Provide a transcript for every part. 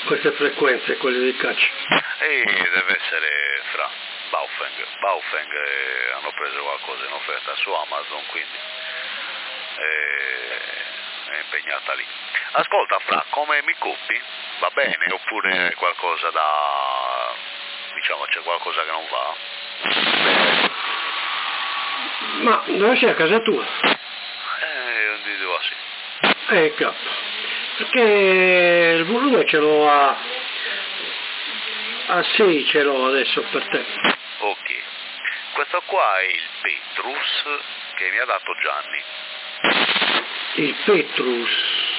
queste frequenze, quelle di caccia? E deve essere fra Baofeng hanno preso qualcosa in offerta su Amazon, quindi è impegnata lì. Ascolta Fra, come mi copi? Va bene oppure qualcosa da... diciamo c'è qualcosa che non va? Ma dove sei, a casa tua? Non ti devo sì. Capo, perché il volume ce l'ho a 6, ce l'ho adesso per te. Ok, questo qua è il Petrus che mi ha dato Gianni. Il Petrus,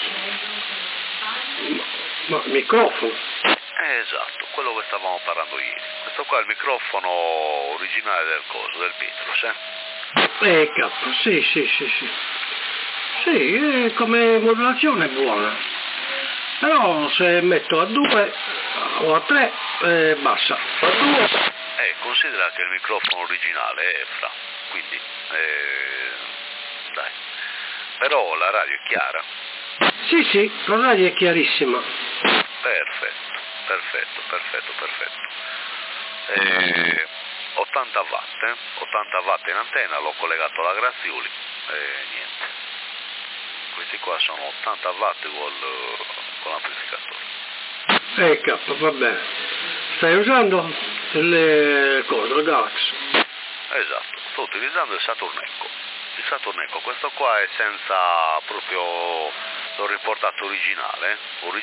ma microfono? Esatto, quello che stavamo parlando ieri. Questo qua è il microfono originale del coso, del Petrus, Capo, sì. Sì, come modulazione è buona, però se metto a 2 o a 3 bassa, a 2. Considera che il microfono originale è Fra, quindi dai. Però la radio è chiara? Sì, la radio è chiarissima. Perfetto. 80 watt in antenna, l'ho collegato alla Grazioli e niente. Questi qua sono 80 watt con l'amplificatore. Capo, va bene. Stai usando le cose, il Galaxy? Esatto, sto utilizzando il Saturn Echo, questo qua è senza proprio, l'ho riportato originale,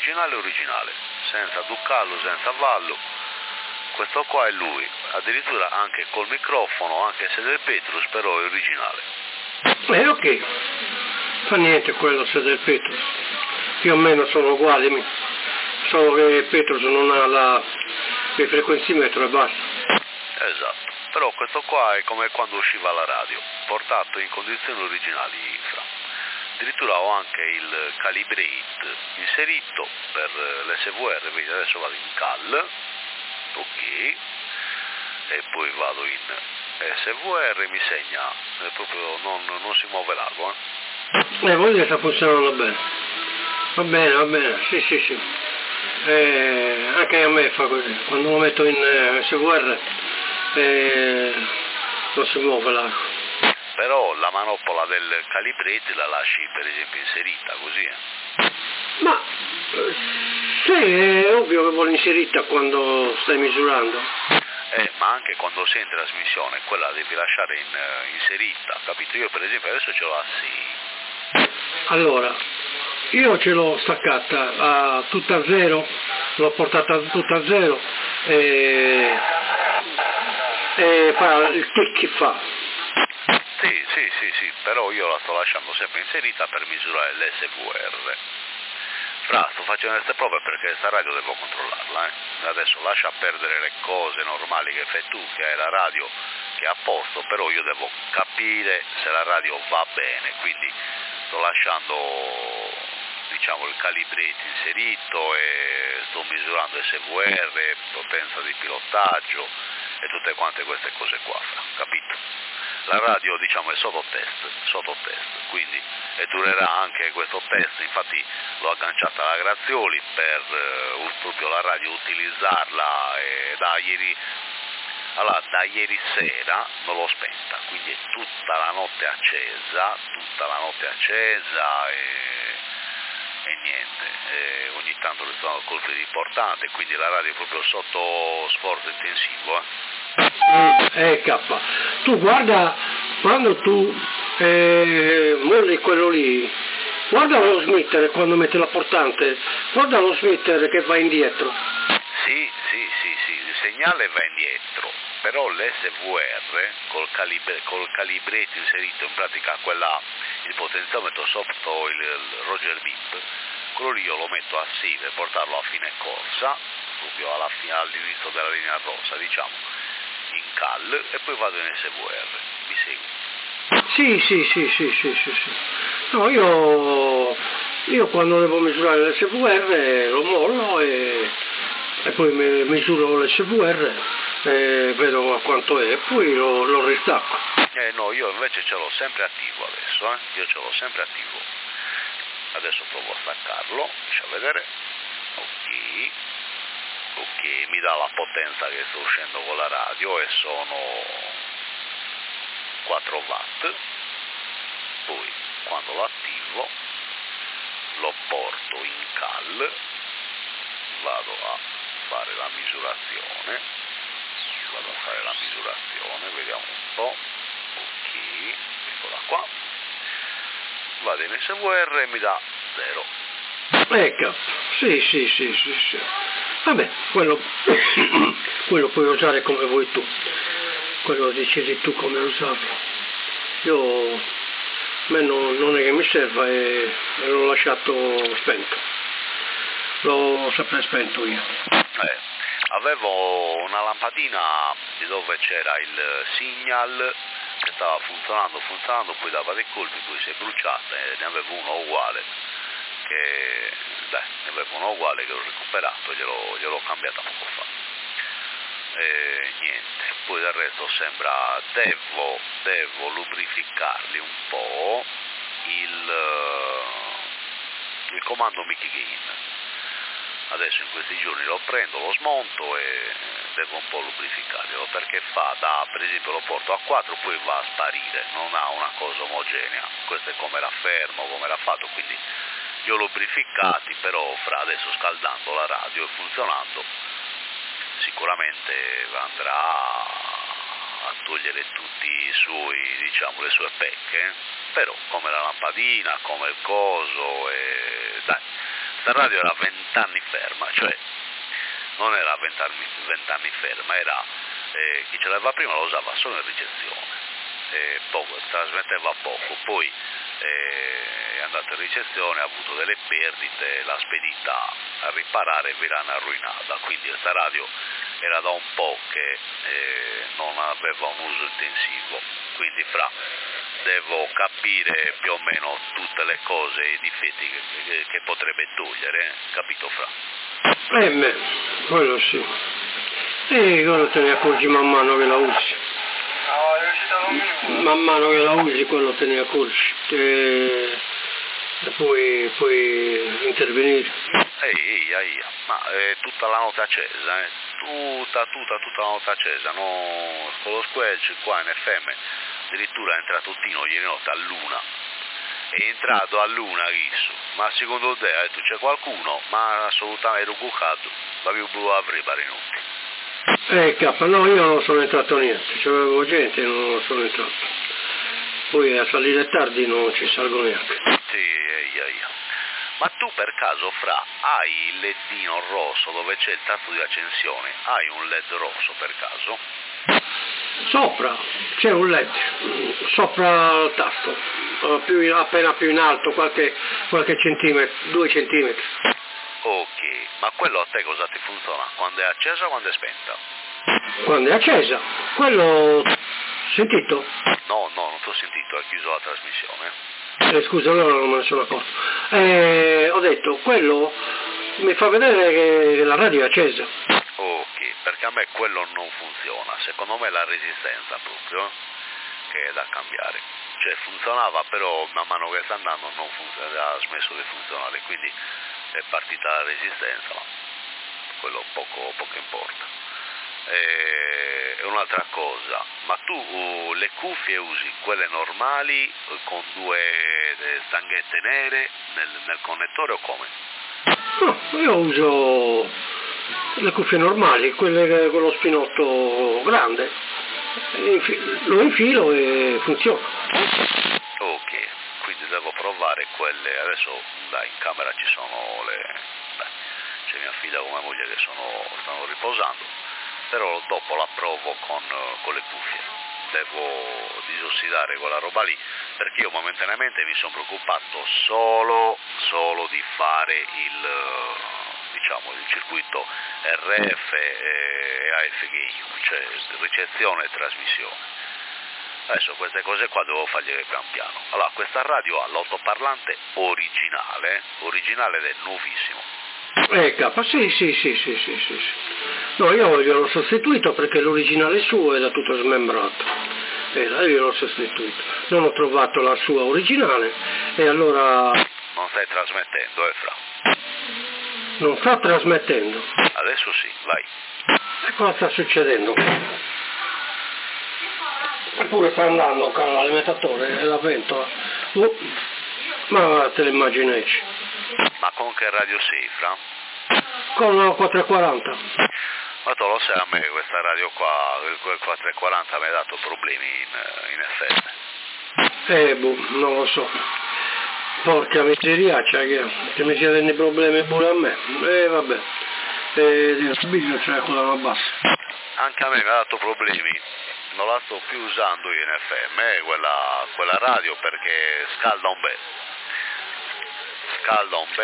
senza ducallo, senza vallo, questo qua è lui, addirittura anche col microfono, anche se del Petrus, però è originale. Ok, fa niente quello se del Petrus, più o meno sono uguali, solo che il Petrus non ha il frequenzimetro e basta. Esatto. Però questo qua è come quando usciva la radio, portato in condizioni originali Fra. Addirittura ho anche il calibrate inserito per l'SVR, vedi adesso vado in cal, ok, e poi vado in SVR, mi segna, proprio non si muove l'ago. Vuol dire che sta funzionando bene. Va bene, sì. Anche a me fa così, quando lo metto in SVR non si muove l'ago. Però la manopola del calibrate la lasci per esempio inserita così? Ma sì, è ovvio che vuole inserita quando stai misurando. Ma anche quando sei in trasmissione quella devi lasciare inserita, capito? Io per esempio adesso ce l'ho a 6. Allora, io ce l'ho staccata a tutta zero, l'ho portata a tutta zero e fa il tic che fa. Sì, però io la sto lasciando sempre inserita per misurare l'SVR. Fra, sto facendo queste prove perché questa radio devo controllarla, Adesso lascia perdere le cose normali che fai tu, che hai la radio che è a posto, però io devo capire se la radio va bene, quindi sto lasciando, diciamo, il calibrate inserito e sto misurando SVR, potenza di pilotaggio e tutte quante queste cose qua, capito? La radio, diciamo, è sotto test, quindi e durerà anche questo test, infatti l'ho agganciata alla Grazioli per proprio la radio utilizzarla e da ieri sera non l'ho spenta, quindi è tutta la notte accesa e niente, ogni tanto le sono colpi importanti, quindi la radio è proprio sotto sforzo intensivo. K, tu guarda, quando tu molli quello lì, guarda lo smitter quando mette la portante, guarda lo smitter che va indietro. Sì, il segnale va indietro, però l'SVR col calibrate inserito, in pratica il potenziometro sotto il Roger Bip, quello lì io lo metto a 6 per portarlo a fine corsa, proprio all'inizio della linea rossa, diciamo, in cal, e poi vado in SVR, mi segui? Sì. No, io quando devo misurare l'SVR lo mollo e poi misuro l'SVR e vedo a quanto è e poi lo ristacco. No, io invece ce l'ho sempre attivo adesso, io ce l'ho sempre attivo. Adesso provo a staccarlo, lascia vedere, ok. mi dà la potenza che sto uscendo con la radio e sono 4 watt, poi quando lo attivo lo porto in cal, vado a fare la misurazione, vediamo un po', ok, eccola qua, vado in SVR e mi dà 0. Ecco, sì. Vabbè, quello puoi usare come vuoi tu, quello decidi tu come usarlo. Io, a me non è che mi serva e l'ho lasciato spento, l'ho sempre spento io. Avevo una lampadina di dove c'era il signal che stava funzionando, poi dava dei colpi, poi si è bruciata e ne avevo uno uguale che ho recuperato, gliel'ho cambiata poco fa. Niente, poi del resto sembra devo lubrificarli un po', il comando Mickey Gain. Adesso in questi giorni lo prendo, lo smonto e devo un po' lubrificarlo, perché per esempio lo porto a 4, poi va a sparire, non ha una cosa omogenea. Questo è come era fermo, come era fatto, quindi li ho lubrificati, però adesso scaldando la radio e funzionando sicuramente andrà a togliere tutti i suoi, diciamo, le sue pecche, però come la lampadina, come il coso, sta radio era 20 anni ferma, cioè non era 20 anni ferma, era chi ce l'aveva prima lo usava solo in ricezione, trasmetteva poco, poi è andato in ricezione, ha avuto delle perdite, l'ha spedita a riparare e ve l'hanno arruinata, quindi questa radio era da un po' che non aveva un uso intensivo, quindi devo capire più o meno tutte le cose e i difetti che potrebbe togliere, capito Quello sì. E quello te ne accorgi man mano che la usi. Man mano che la usi quello te ne accorgi. E poi puoi intervenire. Ma tutta la notte accesa, tutta la notte accesa, no, con lo squelch qua in FM. Addirittura è entrato Tino ieri notte all'1, è entrato all'1 Ghissu, ma secondo te c'è qualcuno? Ma assolutamente ero bucato, ma più blu avrei no, io non sono entrato niente, c'avevo gente e non sono entrato, poi a salire tardi non ci salgo neanche. Sì, Ma tu per caso hai il ledino rosso dove c'è il tasto di accensione, hai un LED rosso per caso? Sopra c'è un LED, sopra il tasto, appena più in alto, qualche centimetro, 2 centimetri. Ok, ma quello a te cosa ti funziona? Quando è accesa o quando è spenta? Quando è accesa, quello sentito? No, non ti ho sentito, hai chiuso la trasmissione. Scusa, allora non me ne sono accorto. Ho detto, quello mi fa vedere che la radio è accesa. Ok, perché a me quello non funziona, secondo me è la resistenza proprio che è da cambiare, cioè funzionava però man mano che sta andando non funziona, ha smesso di funzionare, quindi è partita la resistenza, ma quello poco importa. E un'altra cosa, ma tu le cuffie usi quelle normali con 2 stanghette nere nel connettore o come? No, io uso le cuffie normali, quelle con lo spinotto grande, lo infilo e funziona. Ok, quindi devo provare quelle, adesso in camera ci sono c'è mia figlia con mia moglie che stanno riposando, però dopo la provo con le cuffie. Devo disossidare quella roba lì, perché io momentaneamente mi sono preoccupato solo di fare il circuito RF e AF gain, cioè ricezione e trasmissione. Adesso queste cose qua devo fargliele pian piano. Allora, questa radio ha l'altoparlante originale ed è nuovissimo. Sì. No, io gliel'ho sostituito perché l'originale suo era tutto smembrato. Io l'ho sostituito. Non ho trovato la sua originale e allora... Non stai trasmettendo, Non sta trasmettendo. Adesso adesso sì, vai. E cosa sta succedendo? Eppure sta andando l'alimentatore e la pentola. Ma te l'immagini? Ma con che radio sei, Fra? Con la 440. Ma tu lo sai, a me questa radio qua, quel 440 mi ha dato problemi in FM. Non lo so. Porca miseriaccia che mi sia dei problemi pure a me. Vabbè. Dio, sbiglio cioè quella non bassa. Anche a me mi ha dato problemi. Non la sto più usando io in FM, quella radio, perché scalda un bel. Scalda un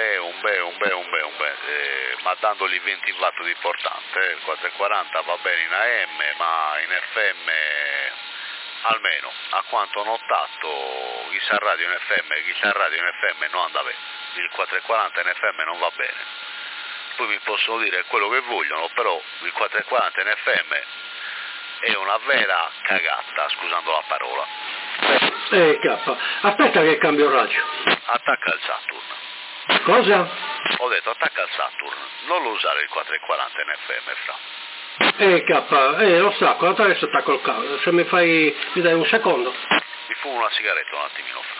bel, ma dandogli 20 watt di portante. Il 440 va bene in AM, ma in FM, almeno a quanto ho notato, chissà radio in FM non anda bene. Il 440 in FM non va bene. Poi mi possono dire quello che vogliono, però il 440 in FM è una vera cagata, scusando la parola. Aspetta che cambio radio. Attacca il Saturn. Cosa? Ho detto attacca il Saturn, non lo usare il 440 in FM, Fra. Lo stacco, adesso attacco il cavo. Se mi dai un secondo. Mi fumo una sigaretta un attimino, Fra.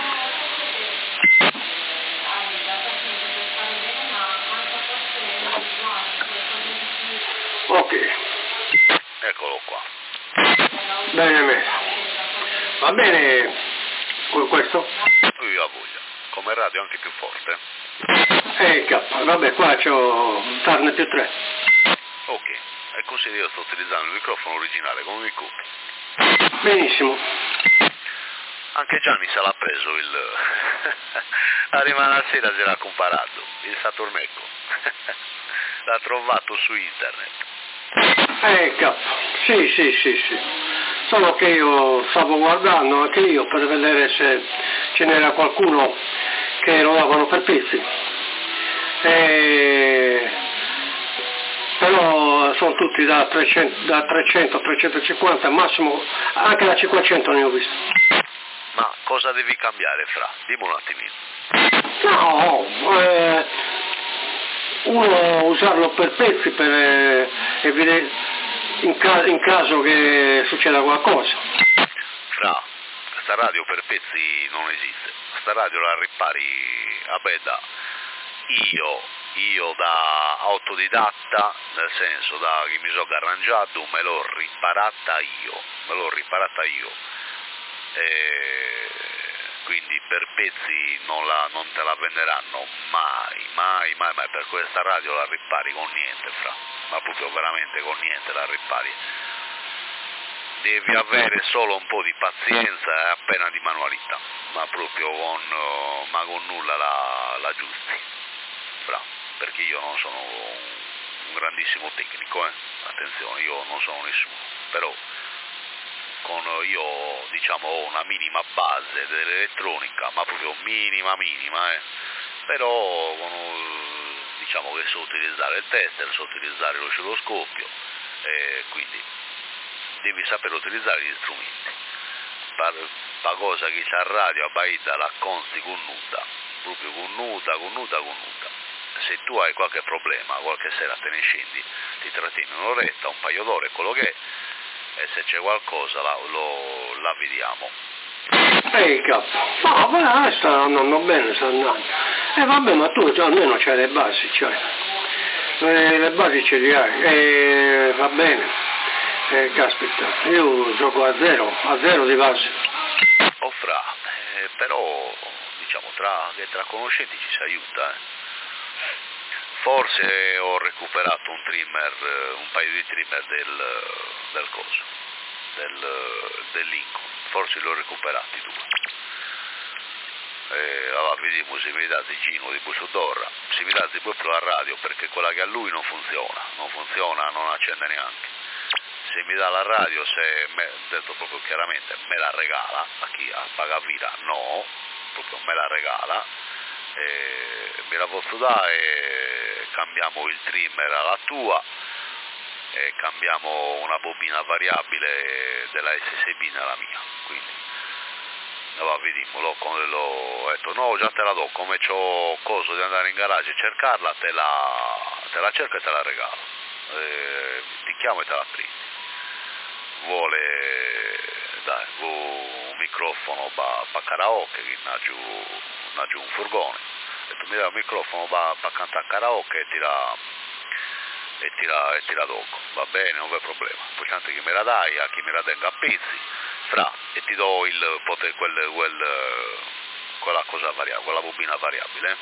Ok. Eccolo qua. Bene. Va bene questo? Io a voglia. Come radio anche più forte. Vabbè, qua c'ho un Turner più 3. Ok, e così io sto utilizzando il microfono originale come mi copi. Benissimo. Anche Gianni se l'ha preso arriva la sera se l'ha comparato, il Saturnecco. L'ha trovato su internet. Sì. Solo che io stavo guardando anche io per vedere se ce n'era qualcuno che lo davano per pezzi. Però sono tutti da 300, 350, massimo anche da 500 ne ho visto. Ma cosa devi cambiare, Fra? Dimmi un attimino. No, uno usarlo per pezzi per in caso che succeda qualcosa. Fra, questa radio per pezzi non esiste. Questa radio la ripari, vabbè, io da autodidatta, nel senso da che mi sono arrangiato, me l'ho riparata io. Quindi per pezzi non te la venderanno mai, per questa radio la ripari con niente, Fra, ma proprio veramente con niente la ripari. Devi avere solo un po' di pazienza e appena di manualità, ma proprio con nulla la giusti, Fra, perché io non sono un grandissimo tecnico, attenzione, io non sono nessuno, però io ho una minima base dell'elettronica, ma proprio minima, però diciamo che so utilizzare il tester, so utilizzare l'oscilloscopio, quindi devi sapere utilizzare gli strumenti. La cosa che c'è a radio a Baida la consti con nuda, proprio con nuda. Se tu hai qualche problema, qualche sera te ne scendi, ti trattieni un'oretta, un paio d'ore, quello che è, e se c'è qualcosa la vediamo. No, ma sta andando bene, sta andando. Vabbè, ma tu almeno c'hai le basi, le basi ce li hai, va bene. Caspita, io gioco a zero di base. Fra, però diciamo tra conoscenti ci si aiuta, Forse ho recuperato un paio di trimmer del coso, del Lincoln, forse li ho recuperati 2. Allora vediamo se mi date Gino di Busudorra, se mi date proprio la radio, perché quella che a lui non funziona, non accende neanche. Se mi dà la radio, detto proprio chiaramente, me la regala, a chi a Pagavira no, proprio me la regala, me la posso dare, cambiamo il trimmer alla tua, e cambiamo una bobina variabile della SSB nella mia, quindi allora vediamo, ho detto no, già te la do, come c'ho coso di andare in garage e cercarla, te la te la cerco e te la regalo, ti chiamo e te la prendi. Vuole un microfono per karaoke, che giù un furgone, e tu mi dai un microfono per cantare karaoke e tira dopo, va bene, non c'è problema. Poi tanto chi me la dai, a chi me la tenga a pezzi, e ti do quella cosa variabile, quella bobina variabile.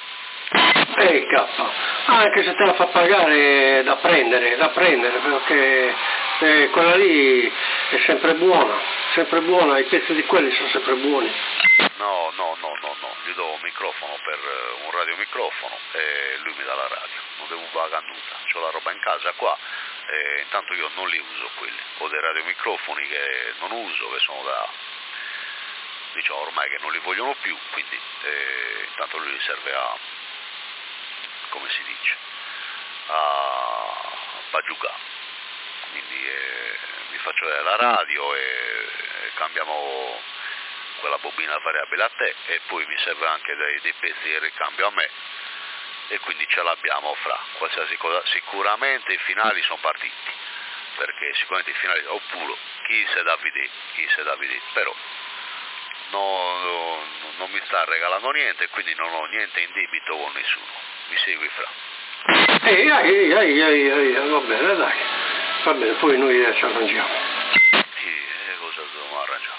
Anche se te la fa pagare da prendere, perché quella lì è sempre buona, i pezzi di quelli sono sempre buoni. No, gli do un microfono per un radiomicrofono e lui mi dà la radio, non devo pagare nulla, c'ho la roba in casa qua e intanto io non li uso quelli, ho dei radiomicrofoni che non uso, che sono diciamo ormai che non li vogliono più, quindi intanto lui serve a, come si dice, a giocare, quindi mi faccio vedere la radio e cambiamo quella bobina variabile a te e poi mi serve anche dei pezzi di ricambio a me e quindi ce l'abbiamo fra qualsiasi cosa. Sicuramente i finali sono partiti, perché sicuramente i finali, oppure chi se da vedere, però non mi sta regalando niente, quindi non ho niente in debito con nessuno. Mi segui fra? Va bene, dai, va bene, poi noi ci arrangiamo. Cosa dobbiamo arrangiare?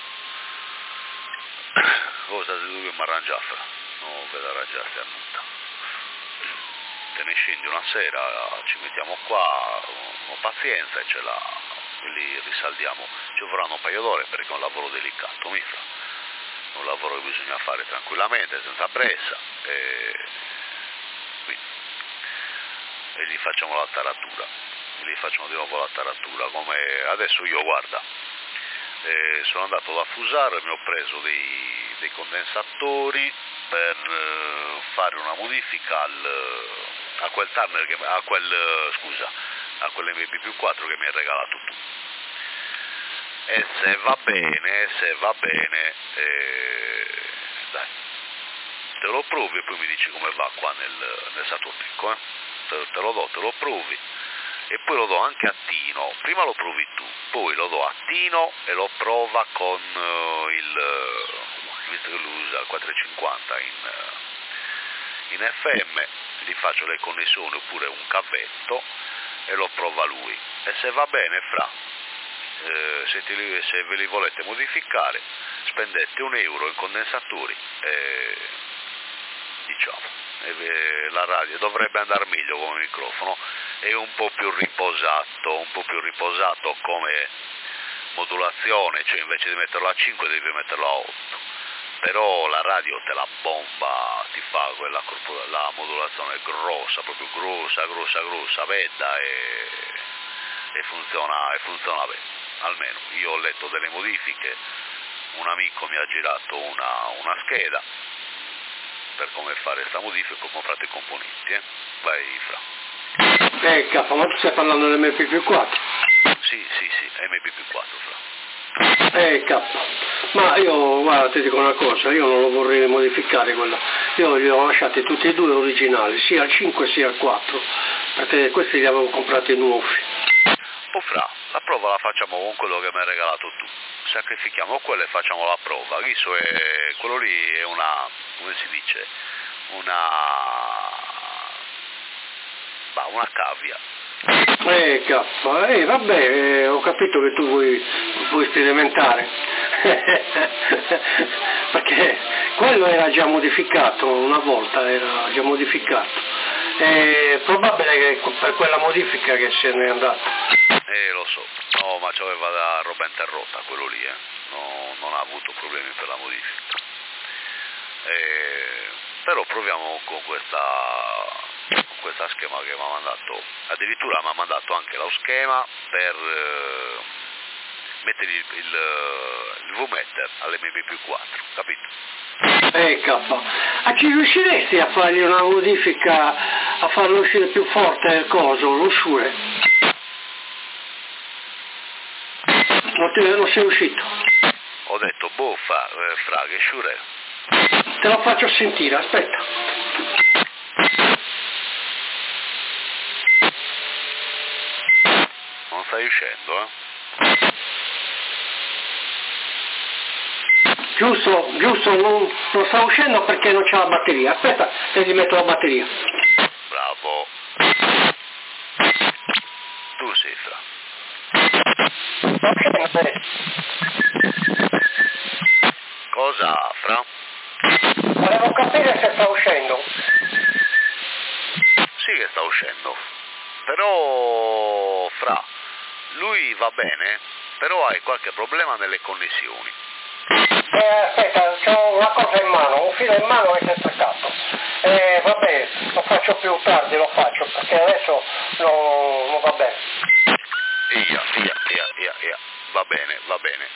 Cosa dobbiamo arrangiare fra? Non vedo arrangiarsi a nulla. Te ne scendi una sera, ci mettiamo qua, ho pazienza e li risaldiamo. Ci vorranno un paio d'ore perché è un lavoro delicato, mi fra. È un lavoro che bisogna fare tranquillamente, senza pressa, e gli facciamo la taratura. Gli facciamo di nuovo la taratura, come adesso io, guarda, sono andato da Fusaro e mi ho preso dei condensatori per fare una modifica a quel Turner a quell'MP+4 che mi hai regalato tu. E se va bene, dai, te lo provi e poi mi dici come va qua nel Saturnico, te lo provi e poi lo do anche a Tino. Prima lo provi tu, poi lo do a Tino e lo prova con visto che lui usa il 450 in FM, gli faccio le connessioni oppure un cavetto e lo prova lui. E se va bene, se ve li volete modificare, spendete €1 in condensatori e diciamo la radio dovrebbe andare meglio come microfono, è un po' più riposato come modulazione, cioè invece di metterlo a 5 devi metterlo a 8, però la radio te la bomba, ti fa la modulazione grossa, proprio grossa, bella e funziona bene. Almeno io ho letto delle modifiche, un amico mi ha girato una scheda per come fare questa modifica, ho comprato i componenti, vai fra. Ma tu stai parlando dell'MP+4? Sì, MP+4 fra. Ma io, guarda, ti dico una cosa, io non lo vorrei modificare quella, io li ho lasciati tutti e due originali, sia il 5 sia il 4, perché questi li avevo comprati nuovi. Fra, la prova la facciamo con quello che mi hai regalato tu, sacrifichiamo quello e facciamo la prova. Quello lì è una, come si dice, una cavia. Vabbè, ho capito che tu vuoi sperimentare, perché quello era già modificato, una volta era già modificato, è probabile che per quella modifica che se ne è andato. Lo so, no, ma c'aveva la roba interrotta quello lì, non ha avuto problemi per la modifica. Però proviamo con questa schema che mi ha mandato, addirittura mi ha mandato anche lo schema per mettere il V-meter all'MP+4, capito? Ci riusciresti a fargli una modifica, a farlo uscire più forte il coso, lo sciure? Non sei uscito? Ho detto, fra che sciure? Te lo faccio sentire, aspetta. stai uscendo, Giusto, non sta uscendo perché non c'è la batteria. Aspetta che gli metto la batteria. Bravo. Tu sei Fra. Cosa, Fra? Volevo capire se sta uscendo. Sì che sta uscendo. Però, Fra, lui va bene, però hai qualche problema nelle connessioni. Aspetta, ho una cosa in mano, un filo in mano e si è staccato. Vabbè, lo faccio più tardi, perché adesso non va bene. Ia. Va bene.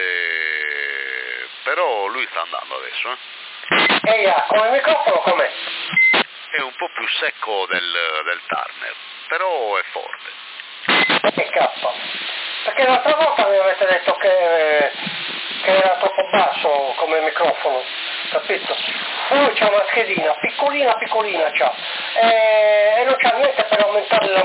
Però lui sta andando adesso, Come microfono com'è? È un po' più secco del Turner, però è forte. Perché l'altra volta mi avete detto che era troppo basso come microfono, capito? Lui c'ha una schedina piccolina c'ha, e non c'ha niente per aumentare la...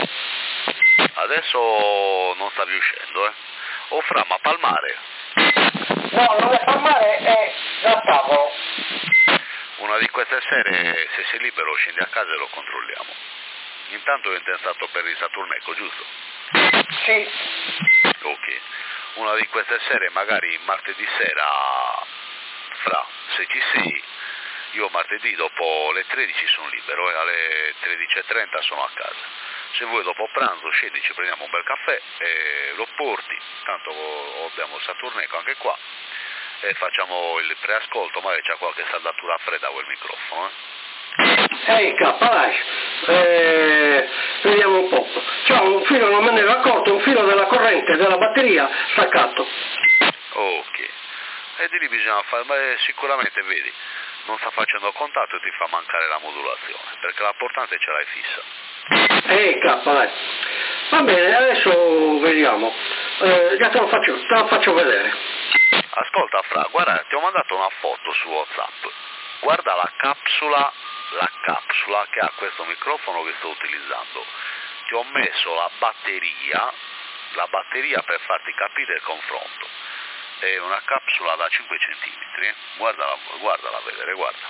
Adesso non sta più uscendo, Oh Fra, ma palmare? No, non è palmare, è dal tavolo. Una di queste sere, se sei libero, scendi a casa e lo controlliamo. Intanto è intestato per il Saturneco, giusto? Sì. Ok. Una di queste sere, magari martedì sera, Fra, se ci sei, io martedì dopo le 13 sono libero e alle 13:30 sono a casa. Se vuoi dopo pranzo scendi, ci prendiamo un bel caffè e lo porti, tanto abbiamo il Saturneco anche qua, e facciamo il preascolto, magari c'è qualche saldatura fredda quel microfono, Ehi dai, vediamo un po'. C'è un filo, non me ne ero accorto, un filo della corrente della batteria staccato. Ok, e di lì bisogna fare, ma sicuramente vedi, non sta facendo contatto e ti fa mancare la modulazione, perché l'importante ce l'hai fissa. Dai. Va bene, adesso vediamo. Già te lo faccio vedere. Ascolta Fra, guarda, ti ho mandato una foto su WhatsApp. Guarda la capsula che ha questo microfono che sto utilizzando. Ti ho messo la batteria per farti capire il confronto. È una capsula da 5 cm. Guardala a vedere, guarda.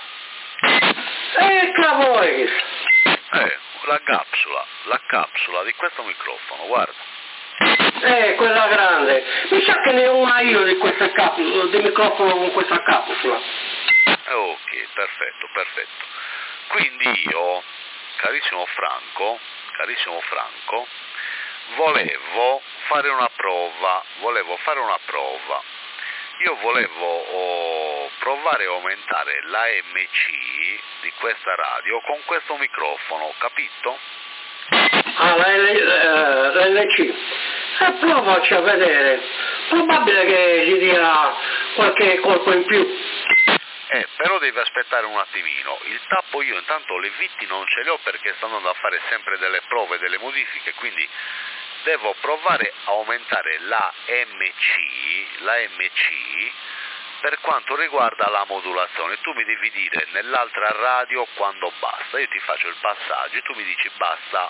Cavolo! La capsula di questo microfono, guarda. Quella grande. Mi sa che ne ho una io di questa capsula, di microfono con questa capsula. Ok, perfetto. Quindi io, carissimo Franco, volevo fare una prova. Io volevo provare a aumentare l'AMC di questa radio con questo microfono, capito? L'LC. Provaci a vedere. Probabile che gli dia qualche colpo in più. Però devi aspettare un attimino. Il tappo io intanto le viti non ce le ho perché sto andando a fare sempre delle prove, delle modifiche, quindi devo provare a aumentare l'AMC per quanto riguarda la modulazione. Tu mi devi dire nell'altra radio quando basta, io ti faccio il passaggio e tu mi dici basta.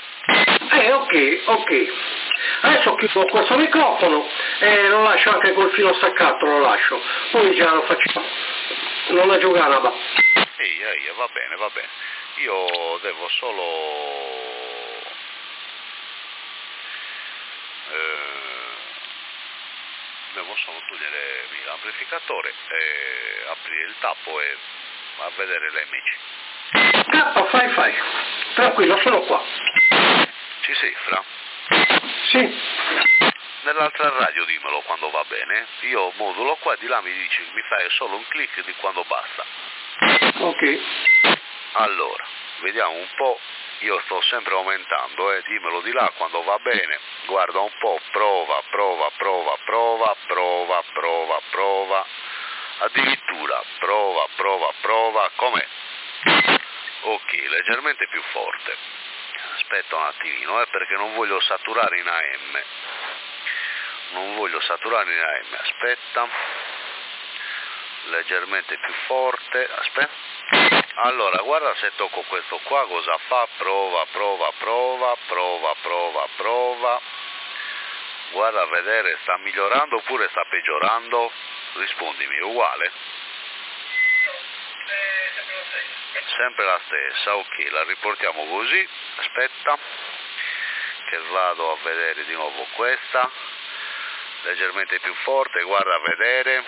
Ok. Adesso chiudo questo microfono e lo lascio anche col filo staccato, lo lascio. Poi già lo facciamo. Non è giocata. Va bene. Io devo solo togliere l'amplificatore e aprire il tappo e a vedere l'MC. Fai. Tranquillo, sono qua. Ci sei, Fra? Sì. Nell'altra radio dimmelo quando va bene. Io modulo qua, di là mi dici, mi fai solo un click di quando basta. Ok. Allora, vediamo un po'. Io sto sempre aumentando, dimmelo di là quando va bene. Guarda un po', prova. Addirittura, prova, com'è? Ok, leggermente più forte. Aspetta un attimino, perché non voglio saturare in AM. Aspetta. Leggermente più forte, aspetta. Allora, guarda se tocco questo qua cosa fa, prova. Guarda a vedere, sta migliorando oppure sta peggiorando? Rispondimi, è uguale? Sempre la stessa, ok, la riportiamo così, aspetta, che vado a vedere di nuovo questa, leggermente più forte, guarda a vedere,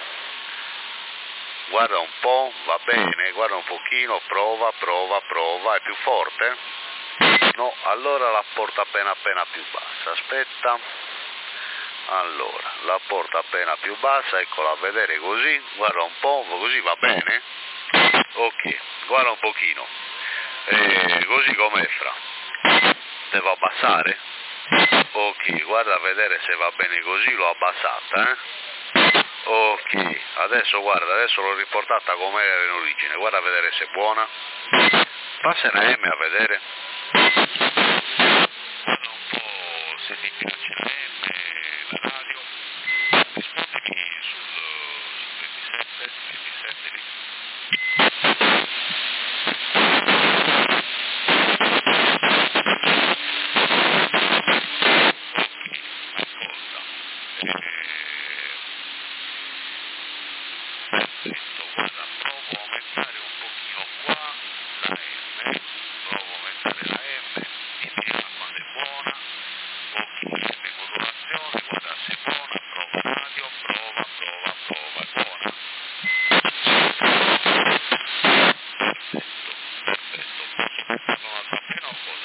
guarda un po', va bene, guarda un pochino, prova, è più forte? No, allora la porta appena più bassa, aspetta, allora, la porta appena più bassa, eccola a vedere così, guarda un po', così va bene? Ok, guarda un pochino, così com'è fra? Devo abbassare? Ok, guarda a vedere se va bene così, l'ho abbassata, Ok, adesso guarda, adesso l'ho riportata come era in origine, guarda a vedere se è buona. Passa una M a vedere. Guarda un po' se ti piace la M, la radio. Rispondimi sul 27 lì. Perfetto, guarda, provo a aumentare un pochino qua la M, provo a aumentare la M, dimmi quando è buona, ok, M modulazione, guarda se è buona, prova radio, prova, è buona. Perfetto, posso metterlo un'altra appena o cosa?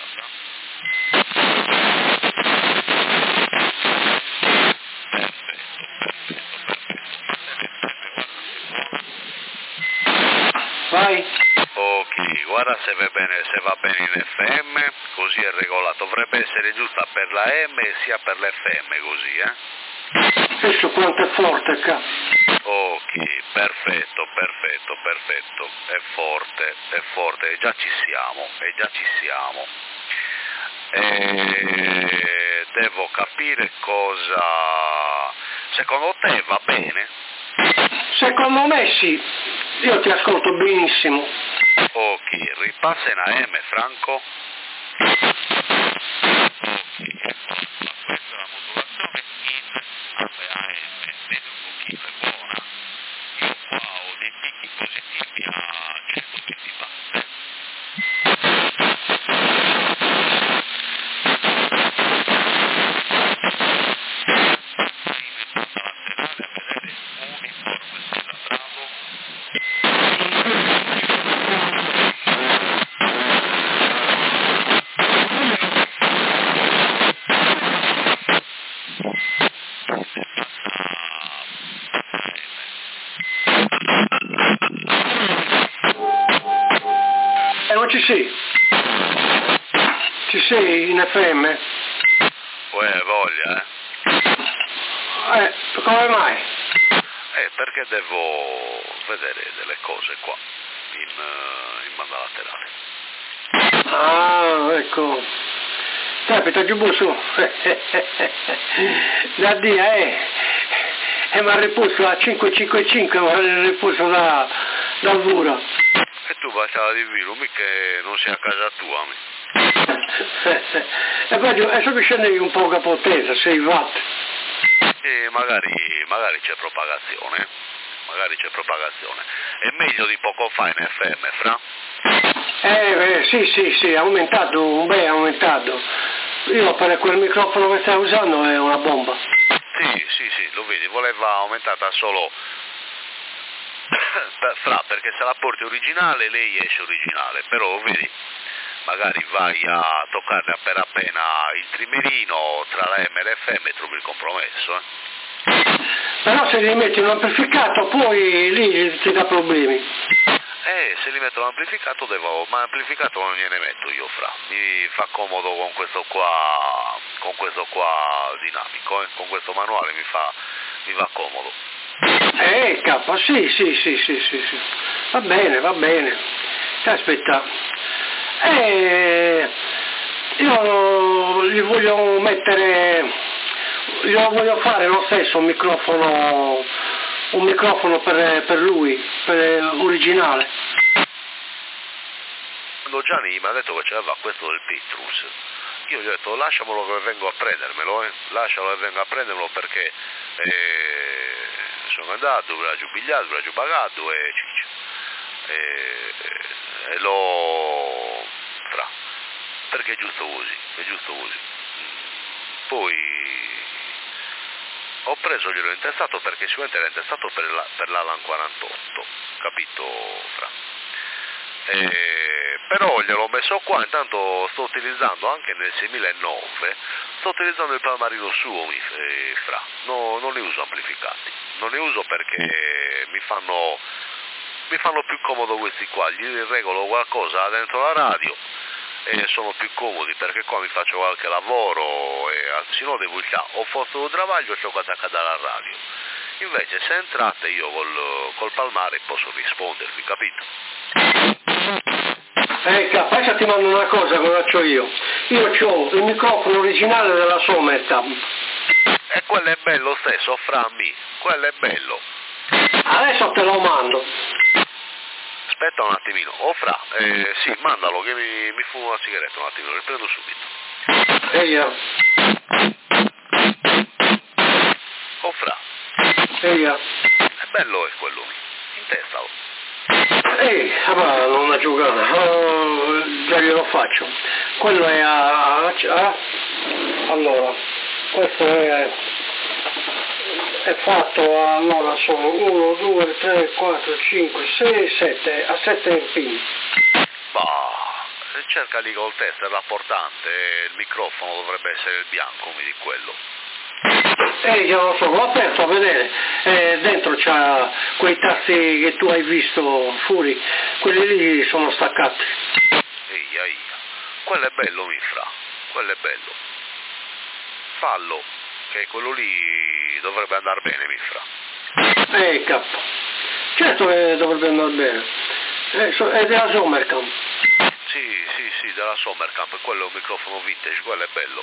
Vai. Ok, guarda se va bene in FM, così è regolato, dovrebbe essere giusta per la M e sia per l'FM così, Adesso quanto è forte, Ok, perfetto, è forte, e già ci siamo. Devo capire cosa... Secondo te va bene? Secondo me sì, io ti ascolto benissimo. Ok, ripassa in AM, Franco. Ok, questa è la modulazione in AM, vedi un pochino, è buona. Io qua ho dei picchi positivi a 120 watt. Non ci sei? Ci sei in FM? Voglia, Come mai? Perché devo vedere delle cose qua, in banda laterale. Ah, ecco. Capita giù su. Da dia, ma il riposto a 555, ma il riposto da Vura. E tu basta di Viru, mica non sei a casa tua, E poi adesso scendi un po' capotesa, 6 watt. E magari c'è propagazione. È meglio di poco fa in FM, fra? Sì, è aumentato, un bel aumentato. Io per quel microfono che stai usando è una bomba. Sì, lo vedi, voleva aumentata solo fra, perché se la porti originale lei esce originale, però vedi, magari vai a toccarne appena il trimerino tra la M e l'FM e trovi il compromesso, Però se li metti in un amplificato poi lì ti dà problemi. Se li metto l'amplificato ma l'amplificato non gliene metto io, fra, mi fa comodo con questo qua dinamico, con questo manuale mi va comodo. Capo, sì. Va bene. Aspetta. Io gli voglio fare lo stesso un microfono per lui, per originale. Quando Gianni mi ha detto che c'aveva questo del Petrus, Io gli ho detto lasciamolo che vengo a prendermelo, lascialo che vengo a prendermelo perché sono andato, ve l'ho giubigliato, ve l'ho pagato e ciccio. E lo fra, perché è giusto così, è giusto così. Poi ho preso, gliel'ho intestato perché sicuramente era intestato per l'Alan 48, capito fra? Però gliel'ho messo qua, intanto sto utilizzando anche nel 2009, sto utilizzando il palmarino suo fra, no, non li uso amplificati, non li uso perché mi fanno più comodo questi qua, gli regolo qualcosa dentro la radio e sono più comodi perché qua mi faccio qualche lavoro e se no devo o fosse un travaglio o cosa accade alla radio. Invece se entrate io col palmare posso rispondervi, capito? Capace ti mando una cosa che faccio io. Io ho il microfono originale della Somerta. E quello è bello stesso, frammi, quello è bello. Adesso te lo mando. Aspetta un attimino, sì, mandalo che mi fumo una sigaretta un attimino, riprendo subito. Eia. Eia. È bello è quello lì, intestalo. Ma non ha giocato, già glielo faccio. Quello è allora, questo è fatto, allora sono 1, 2, 3, 4, 5, 6, 7, a 7 pin. Bah, cerca lì col test, è rapportante, il microfono dovrebbe essere il bianco, mi di quello. Io lo so, l'ho aperto a vedere, dentro c'ha quei tasti che tu hai visto fuori, quelli lì sono staccati. Eia, quello è bello Mifra, quello è bello. Fallo, che quello lì dovrebbe andare bene Mifra. Capo, certo che dovrebbe andare bene, è della Sommercamp. Sì, della Sommercamp, quello è un microfono vintage, quello è bello.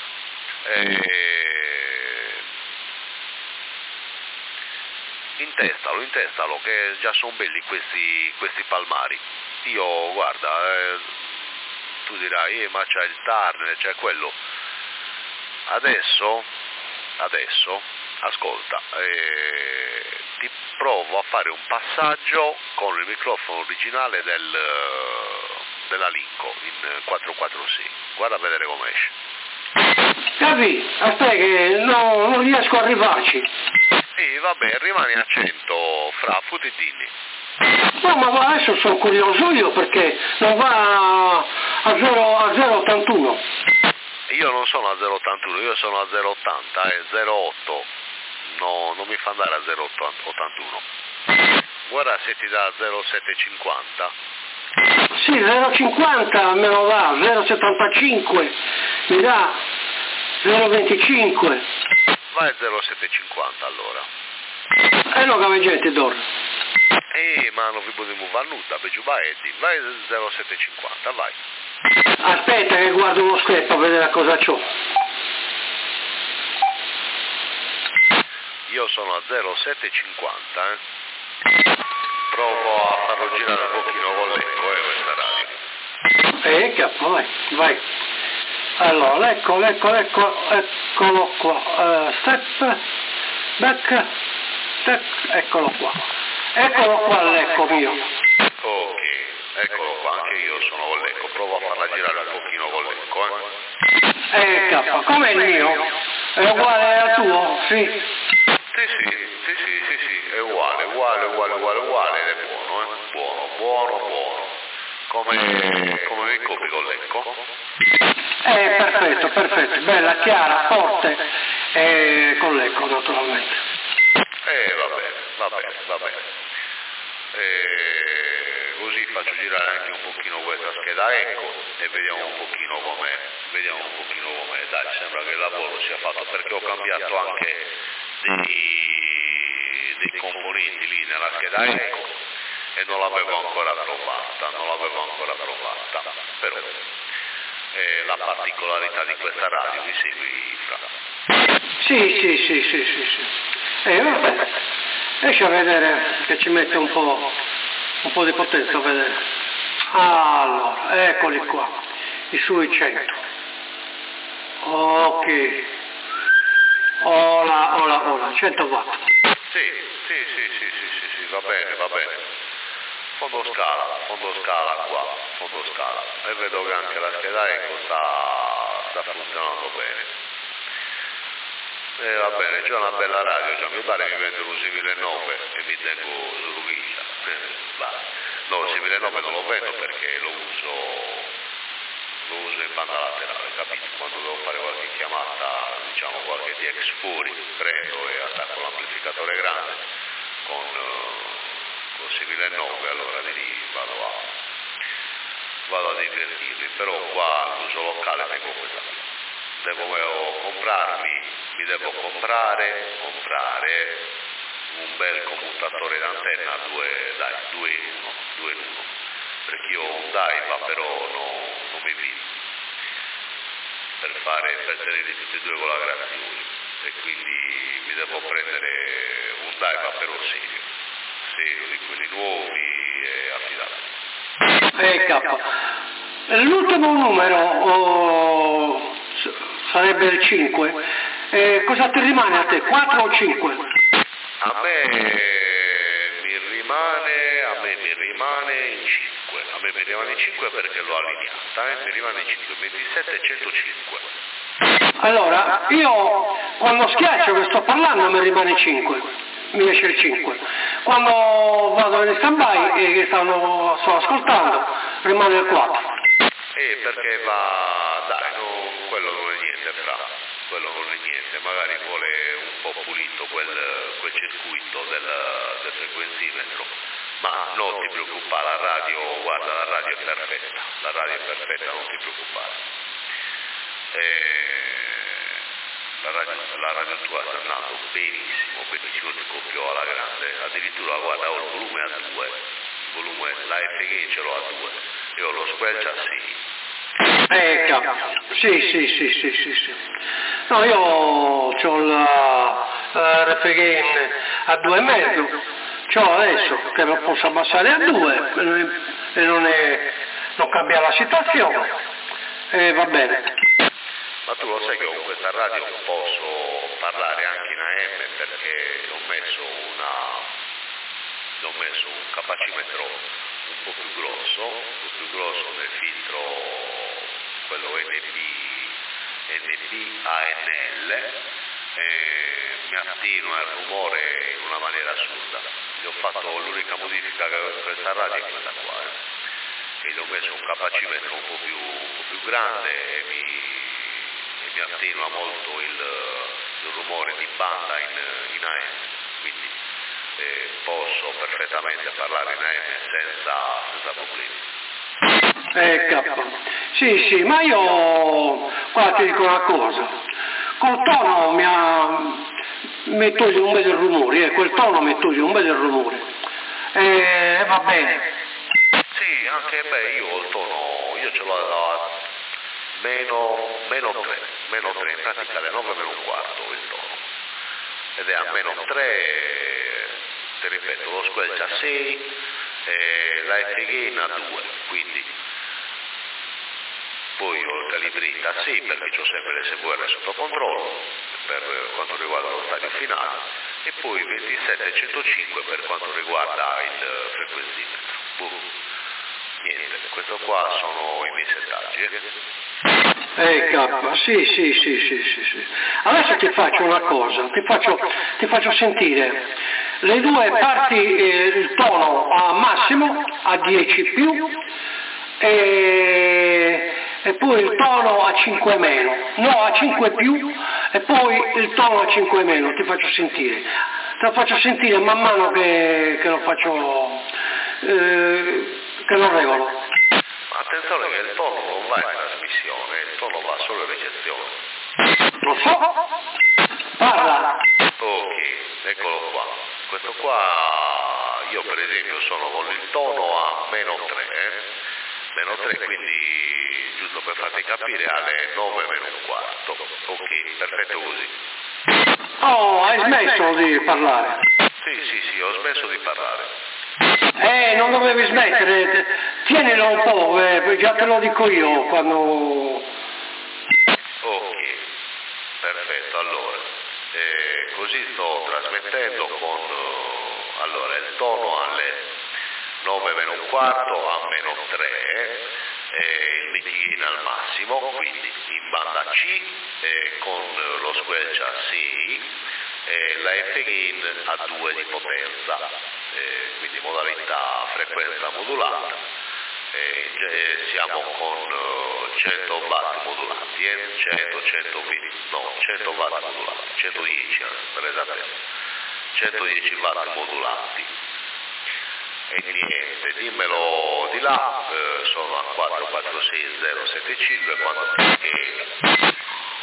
Intestalo, che già sono belli questi palmari. Io, guarda, tu dirai, ma c'è il Turner, c'è quello. Adesso, ascolta, ti provo a fare un passaggio con il microfono originale della Linco in 446. Guarda a vedere come esce. Capi? Aspetta che non riesco a arrivarci. Vabbè, rimani a 100 fra futitini. No, ma adesso sono curioso io perché non va a 0,81. Io non sono a 0,81, io sono a 0,80 e 0,8. No, non mi fa andare a 0,81. Guarda se ti dà 0,750. Sì, 0,50 me lo dà, 0,75 mi dà 0,25. Vai a 0,750 allora. No, che gente dorme. Ma non vi potremo fare nulla, vai a 0,750, vai. Aspetta che guardo uno schermo a vedere cosa c'ho. Io sono a 0,750, Provo a farlo girare un pochino con l'eco, questa radio. Capo, vai. Allora, eccolo qua. Step, back, step, eccolo qua. Eccolo qua l'eco mio. Ok, eccolo qua, anche io sono con l'eco, provo a farla girare un pochino con l'eco, Capo, com'è il mio? È uguale al tuo? Sì. Sì, è uguale, ed è buono. Come mi copi con l'eco? Perfetto, bella, chiara, forte, con l'eco naturalmente. Va bene. Così faccio girare anche un pochino questa scheda eco e vediamo un pochino com'è, dai, sembra che il lavoro sia fatto perché ho cambiato anche dei componenti lì nella scheda eco e non l'avevo ancora provata, però la particolarità di questa radio, mi segui Fra? Sì. Vabbè, riesci a vedere che ci mette un po' di potenza a vedere. Allora, eccoli qua, i suoi 100. ok. Ora, 100 watt. Sì, va bene. Fondo scala qua, fondo scala. E vedo che anche la scheda Eco sta funzionando bene. Va bene, c'è una bella radio, mi pare mi vendo un simile 9 e mi tengo su Luisa. No, il simile 9 non lo vendo perché lo uso in banda laterale, capito? Quando devo fare qualche chiamata, diciamo qualche DX fuori, prendo e attacco l'amplificatore grande con simile 9, allora lì vado a divertirmi, però qua l'uso locale tengo questa qui. Mi devo comprare un bel commutatore d'antenna 2 in 1, perché io ho un DAIPA però non mi viene per tenere tutti e due con la gradazione, e quindi mi devo prendere un DAIPA però serio, di quelli nuovi e affidabili. L'ultimo numero sarebbe il 5. Cosa ti rimane a te, 4 o 5? A me mi rimane in 5. A me mi rimane in 5 perché l'ho allineata, mi rimane in 5, 27 e 105. Allora, io quando schiaccio che sto parlando mi rimane 5, mi esce il 5. Quando vado in stand-by e che sto ascoltando, rimane il 4. Perché quello non è niente, quello non è niente, magari vuole un po' pulito quel circuito del frequenzimetro, ma non ti preoccupare, la radio è perfetta, non ti preoccupare. La radio tua sta andando benissimo, ti coppio alla grande, addirittura guarda, ho il volume a 2, la FG ce l'ho a 2, io ho lo squelch a 6. Sì. No, io ho la RF a 2,5, c'ho adesso che lo posso abbassare a 2 e non cambia la situazione, e va bene. Ma tu lo sai che con questa radio posso parlare anche in AM perché ho messo un capacimetro un po' più grosso nel filtro, quello NB-ANL, mi attenua il rumore in una maniera assurda. Gli ho fatto l'unica modifica che avevo in questa radio è quella qua, e gli ho messo un capacimetro un po' più grande e mi attenua molto il rumore di banda in AM, quindi posso perfettamente parlare in AM senza problemi. Sì, ma io qua ti dico una cosa, col tono mi toglie un bel rumore, quel tono mi toglie un bel rumore, va bene. Sì, anche io il tono, io ce l'ho a meno 3, in pratica alle 9 meno un quarto il tono, ed è a meno 3, ti ripeto, lo squelch a 6 e la F-gain a 2, quindi poi ho il calibrate a 6 perché ho sempre l'SVR sotto controllo per quanto riguarda lo stadio finale, e poi 27 e 105 per quanto riguarda il frequenzimetro. Niente, questo qua sono i miei settaggi. Sì. Adesso ti faccio una cosa, ti faccio sentire le due parti, il tono a massimo a 10 più e poi il tono a 5 meno, no, a 5 più e poi il tono a 5 meno, te lo faccio sentire man mano che lo faccio, che lo regolo. Attenzione che il tono non va in trasmissione, il tono va solo in ricezione. Lo so, parla. Ok, eccolo qua. Questo qua, io per esempio sono con il tono a meno 3, quindi giusto per farti capire alle 9 meno un quarto. Ok, perfetto così. Oh, hai smesso di parlare? Sì, ho smesso di parlare. Non dovevi smettere, tienilo un po', già te lo dico io quando... Ok, perfetto, allora, così sto trasmettendo con, allora, il tono alle 9 meno un quarto a meno 3, il mic-in al massimo, quindi in banda C, con lo squelch a 6, la F-gain a 2 di potenza, quindi modalità frequenza modulata. Siamo con 100 watt modulati, 120, no, 100 watt modulati, 110 per esattezza, 110 watt modulati. E niente, dimmelo di là, sono a 446075 quando perché.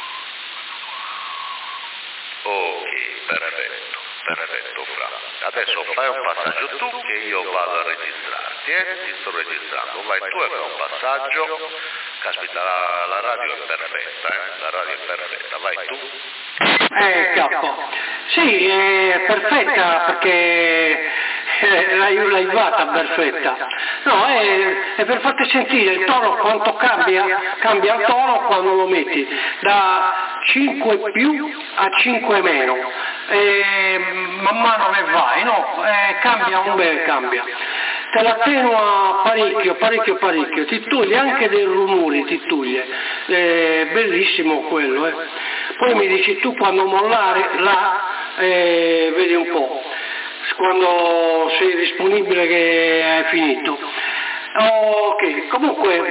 Ok, perfetto Fra. Adesso fai un passaggio tu che io vado a registrarti, ti sto registrando, vai tu e fai un passaggio, caspita la radio è perfetta, la radio è perfetta, vai tu. Capo. Sì, è perfetta perché l'hai fatta perfetta. No, è per farti sentire il tono quanto cambia il tono quando lo metti da 5 più a 5 meno. Man mano che vai, no? Cambia un bel cambia. Te la attenua parecchio, ti toglie anche dei rumori, ti toglie. Bellissimo quello, Poi mi dici tu quando mollare là, vedi un po', quando sei disponibile che hai finito. Ok, comunque,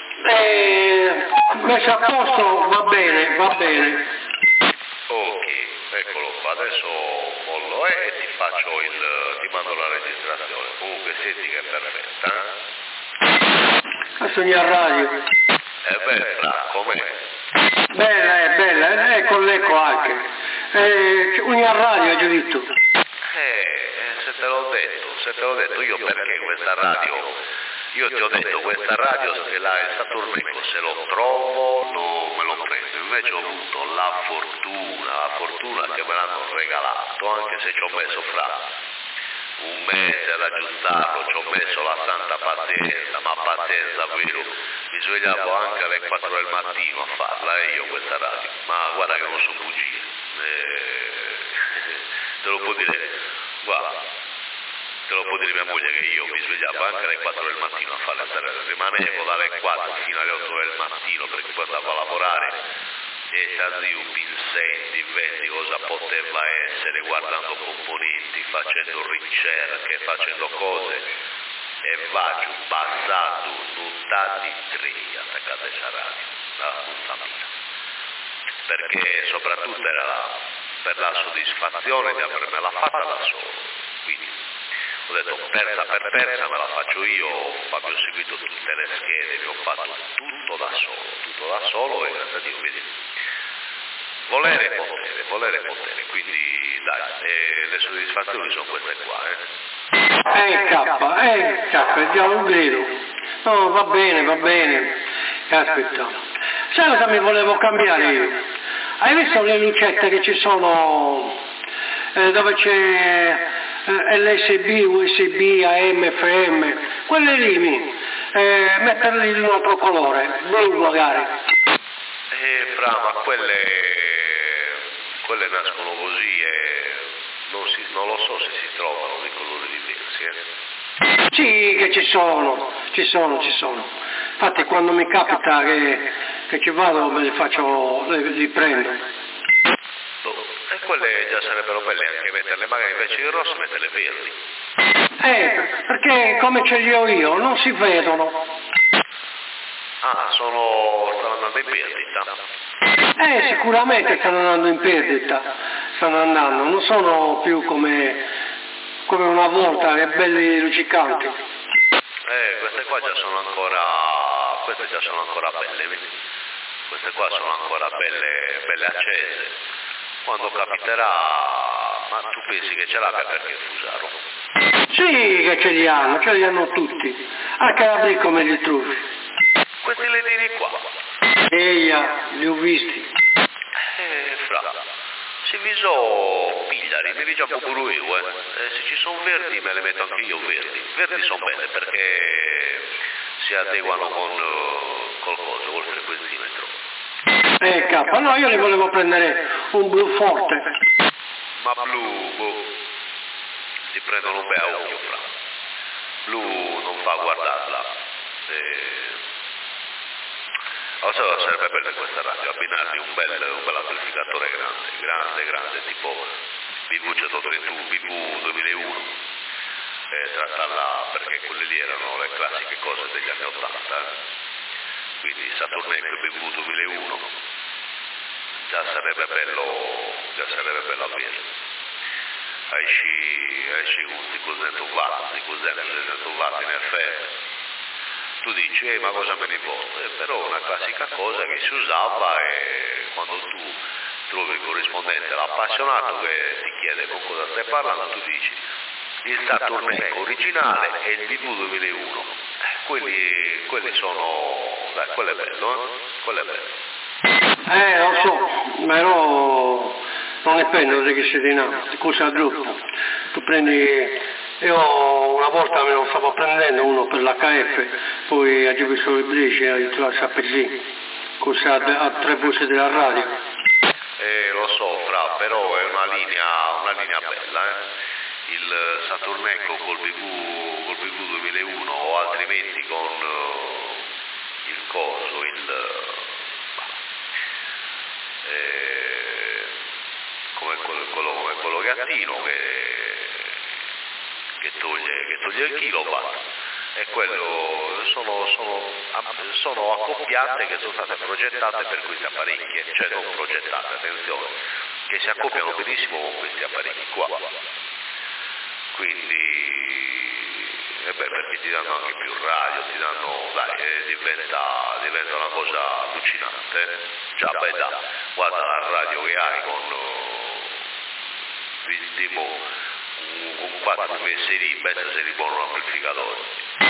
messo a posto, va bene. Ok, eccolo qua, adesso mollo e ti mando la registrazione. Comunque senti che è perfetta, Adesso in radio. È bella, com'è? Bella, con l'eco anche. Una radio hai già detto. Se te l'ho detto io perché questa radio, io ti ho detto questa radio se la il Saturneco se lo trovo me lo prendo, invece ho avuto la fortuna che me l'hanno regalato, anche se ci ho messo Fra un mese ad aggiustarlo, ci ho messo la santa pazienza, ma pazienza vero, mi svegliavo anche alle 4 del mattino a farla io questa radio, ma guarda che non sono bugie, te lo può dire, guarda, te lo può dire mia moglie che io mi svegliavo anche alle 4 del mattino a fare le rimanevo dalle 4 fino alle 8 del mattino perché poi andavo a lavorare e Saziubi senti, vedi cosa poteva essere guardando componenti, facendo ricerche, facendo cose e vado passato nuttati tre attaccate a radio dalla famiglia perché soprattutto era per la soddisfazione di avermela fatta da solo, quindi ho detto persa per persa me la faccio io, ho seguito tutte le schede, mi ho fatto tutto da solo e grazie a Dio, vedi, volere potere, quindi dai, le soddisfazioni sono queste qua, K, è già un grido. No, va bene, aspetta. Sai cosa mi volevo cambiare io? Hai visto le lucette che ci sono dove c'è LSB, USB, AM, FM? Quelle lì, metterli di un altro colore, blu magari. Fra, ma quelle nascono così e non lo so se si trovano di colori diversi, Sì, che ci sono. Infatti quando mi capita che ci vado me li prendo. E quelle già sarebbero belle anche metterle, magari invece di rosso metterle verdi. Perché come ce li ho io non si vedono. Stanno andando in perdita. Sicuramente stanno andando in perdita, non sono più come una volta, che belli luccicanti. Queste qua già sono ancora belle, vedi? Queste qua sono ancora belle accese. Quando capiterà, ma tu pensi che ce l'abbia perché fusaro? Sì, che ce li hanno tutti, anche la Bricco me li trovi. Questi ledini qua? Li ho visti. Fra, se vi so pigliare, mi rigia pure io, se ci sono verdi me le metto anche io verdi. Verdi sono belle perché si adeguano col frequenzimetro. K, no, io ne volevo prendere un blu forte. Ma blu, si prendono un bel occhio, fra. Blu non fa guardarla. Allora sarebbe bello in questa radio abbinarmi un bel amplificatore grande, tipo BV 131, BV 2001, trattarla, perché quelle lì erano le classiche cose degli anni 80, quindi Saturneco e BV 2001, già sarebbe bello averlo. Esci con 200 watt, 200 watt in FM. Tu dici, ma cosa me ne importa? Però è una classica cosa che si usava, e quando tu trovi il corrispondente, l'appassionato che ti chiede con cosa stai parlando, tu dici il Saturneco originale e il BV 2001. Quelli sono, dai, quello è bello, quello è bello. Lo so, però non è bello che si dinamica, cosa brutta. Tu prendi, io una volta me lo stavo prendendo uno per l'HF, poi ho visto il Brescia e ho lasciato così, cosa a 3 voci della radio. Lo so, fra, però è una linea bella, Il Saturneco col BV 2001, o altrimenti con il coso, come quello gattino che toglie il kilowatt, e quello sono accoppiate che sono state progettate per questi apparecchi, cioè non progettate, attenzione, che si accoppiano benissimo con questi apparecchi qua. Quindi perché ti danno anche più radio, ti danno, diventa una cosa allucinante. Già, guarda la radio che hai con tipo un 4 mesi lì, se li buono amplificatore.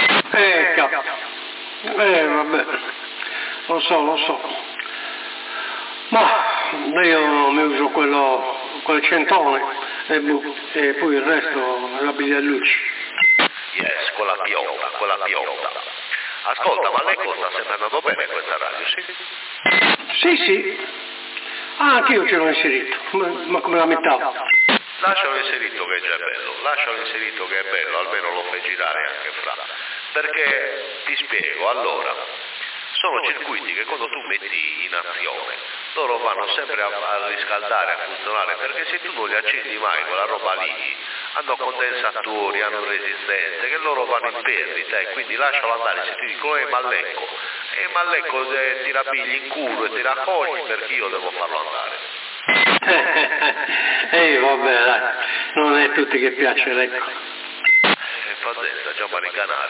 Vabbè, lo so. Ma io mi uso quel centone e poi il resto la biglia luce. Yes, con la piotta. Ascolta, ma lei sta sempre andando bene questa radio, sì? Sì. Anche io ce l'ho inserito, ma come la metà. Lascialo inserito che è bello, almeno lo fai girare anche fra. Perché ti spiego, allora, sono circuiti che quando tu metti in azione, loro vanno sempre a riscaldare, a funzionare, perché se tu non li accendi mai quella roba lì, hanno condensatori, hanno resistenze, che loro vanno in perdita, e quindi lascialo andare. Se ti dicono mallecco ti rabbigli in culo e ti raccogli, perché io devo farlo andare. Vabbè, dai, non è tutti che piace l'ecco. Pazienza, Giammani Canali,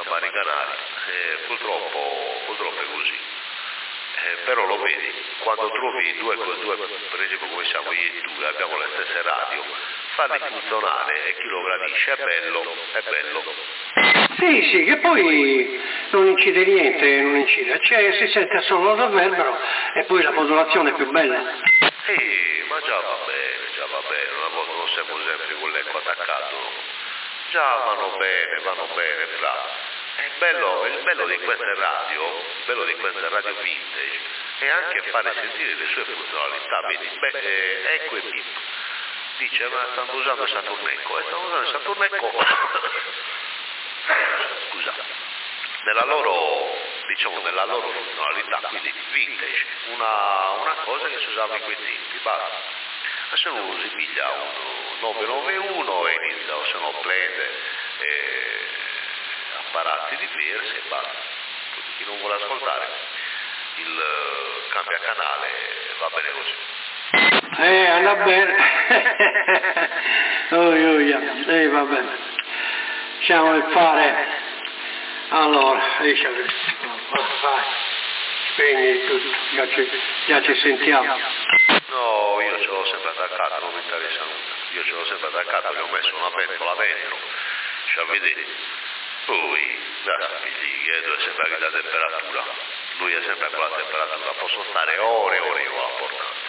purtroppo è così. Però lo vedi, quando trovi due, per esempio come siamo io e tu, abbiamo le stesse radio, farli funzionare, e chi lo gradisce è bello. Sì, che poi non incide niente, cioè si sente solo il reverbero e poi la modulazione è più bella. Ma già va bene, una volta non siamo sempre con l'eco attaccato. Già vanno bene, fra. Il bello di queste radio, vintage, è anche fare sentire le sue funzionalità. Vedi, ecco e Pip. Dice, ma stanno usando il Saturneco, scusa, nella loro funzionalità, quindi vintage, una cosa che si usava in quei tempi, basta. Ma se non si piglia un 991 e inizia, o se no prende apparati diversi e basta. Chi non vuole ascoltare il cambia canale, va bene così. Andrà bene. Va bene. Lasciamo il fare. Allora, vai, spegni tutto, già ci sentiamo. No, io ce l'ho sempre attaccato, non mi interessa nulla. Io ce l'ho sempre attaccato, gli ho messo una pentola dentro, ci a vedere. Poi, che è sempre la temperatura. Lui è sempre a quella temperatura, posso stare ore e ore con la portata.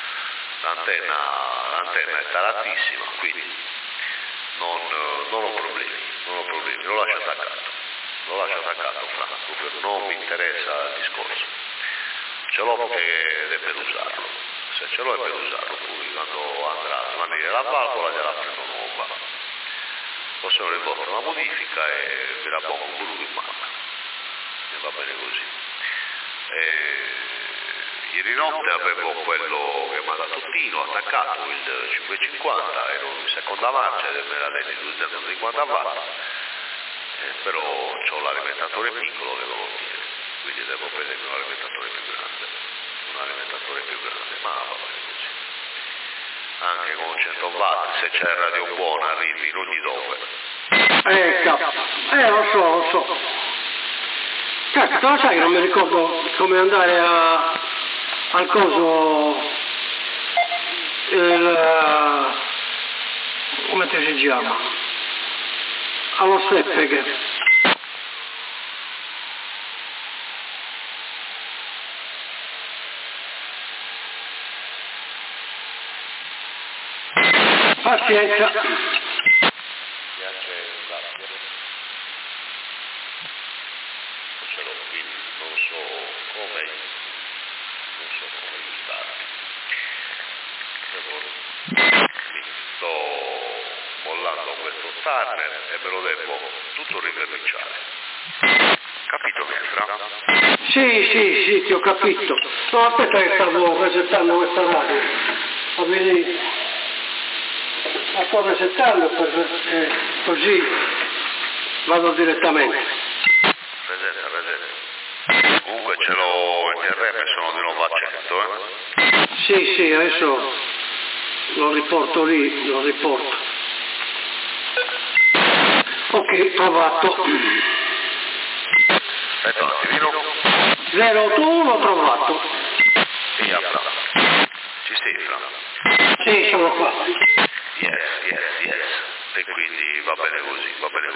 L'antenna è taratissima, quindi non ho problemi, lo lascio attaccato, Franco, non mi interessa il discorso. ce l'ho perché deve usarlo, se ce l'ho è per usarlo, poi quando andrà a svanire la valvola gliela prendo nuova, o se non riporto una modifica e vi la pongo pure in mano, e va bene così. Ieri notte avevo quello che mi ha dato Tino attaccato, il 550, ero in seconda marcia ed me l'ha detto 250 watt, però ho l'alimentatore piccolo che non lo tiene, quindi devo prendere un alimentatore più grande, ma va bene così. Anche con 100 watt, se c'è il radio buono, arrivi in ogni dove. Lo so. Cazzo, lo sai che non mi ricordo come andare al coso, come ti si chiama? Allo Steppeghe. Pazienza. Ce l'ho qui, non so come aiutarmi. Sto mollando questo starter e me lo devo tutto ricominciare. Capito Miestra? Sì, ti ho capito. No, aspetta che stavo resettando questa radio. Va bene. La sto resettando così vado direttamente. Presente. Comunque ce l'ho in TRM, sono di nuovo a 100, Sì, adesso lo riporto lì, Ok, trovato. Aspetta un attimino. 081 trovato. Via, bravo. Ci sei, Fra? Sì, sono qua. Yes. E quindi va bene così.